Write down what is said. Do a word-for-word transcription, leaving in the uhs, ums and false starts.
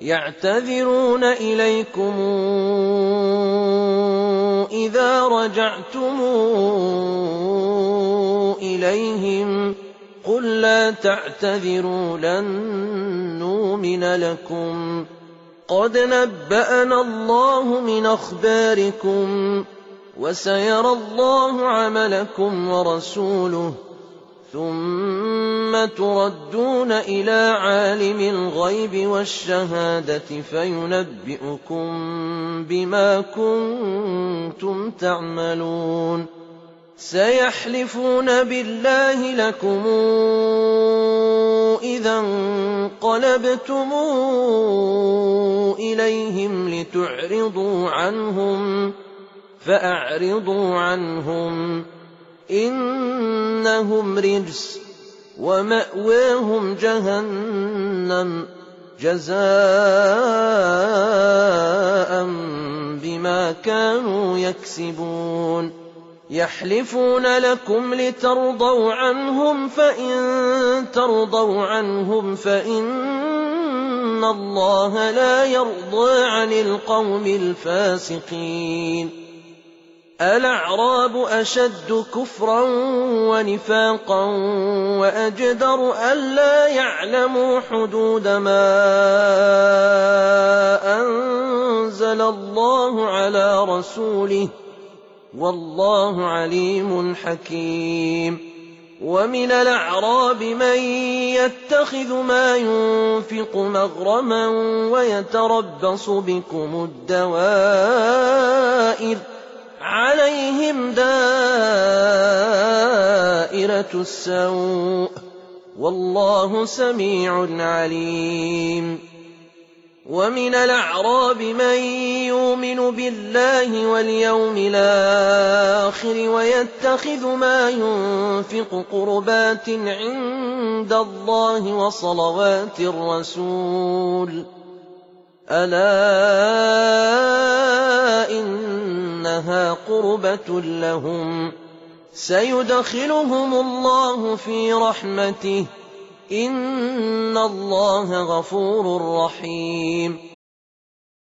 يعتذرون إليكم إذا رجعتم إليهم قل لا تعتذروا لن نؤمن لكم قد نبأنا الله من أخباركم وسيرى الله عملكم ورسوله ثم تردون إلى عالم الغيب والشهادة فينبئكم بما كنتم تعملون سيحلفون بالله لكم إذا انقلبتم إليهم لتعرضوا عنهم فأعرضوا عنهم إنهم رجس ومأواهم جهنم جزاء بما كانوا يكسبون يحلفون لكم لترضوا عنهم فإن ترضوا عنهم فإن الله لا يرضى عن القوم الفاسقين الأعراب أشد كفرا ونفاقا وأجدر ألا يعلموا حدود ما أنزل الله على رسوله والله عليم حكيم ومن الأعراب من يتخذ ما ينفق مغرما ويتربص بكم الدوائر عليهم دائرة السوء والله سميع عليم ومن الأعراب من يؤمن بالله واليوم الآخر ويتخذ ما ينفق قربات عند الله وصلوات الرسول ألا إنها قربة لهم سيدخلهم الله في رحمته إن الله غفور رحيم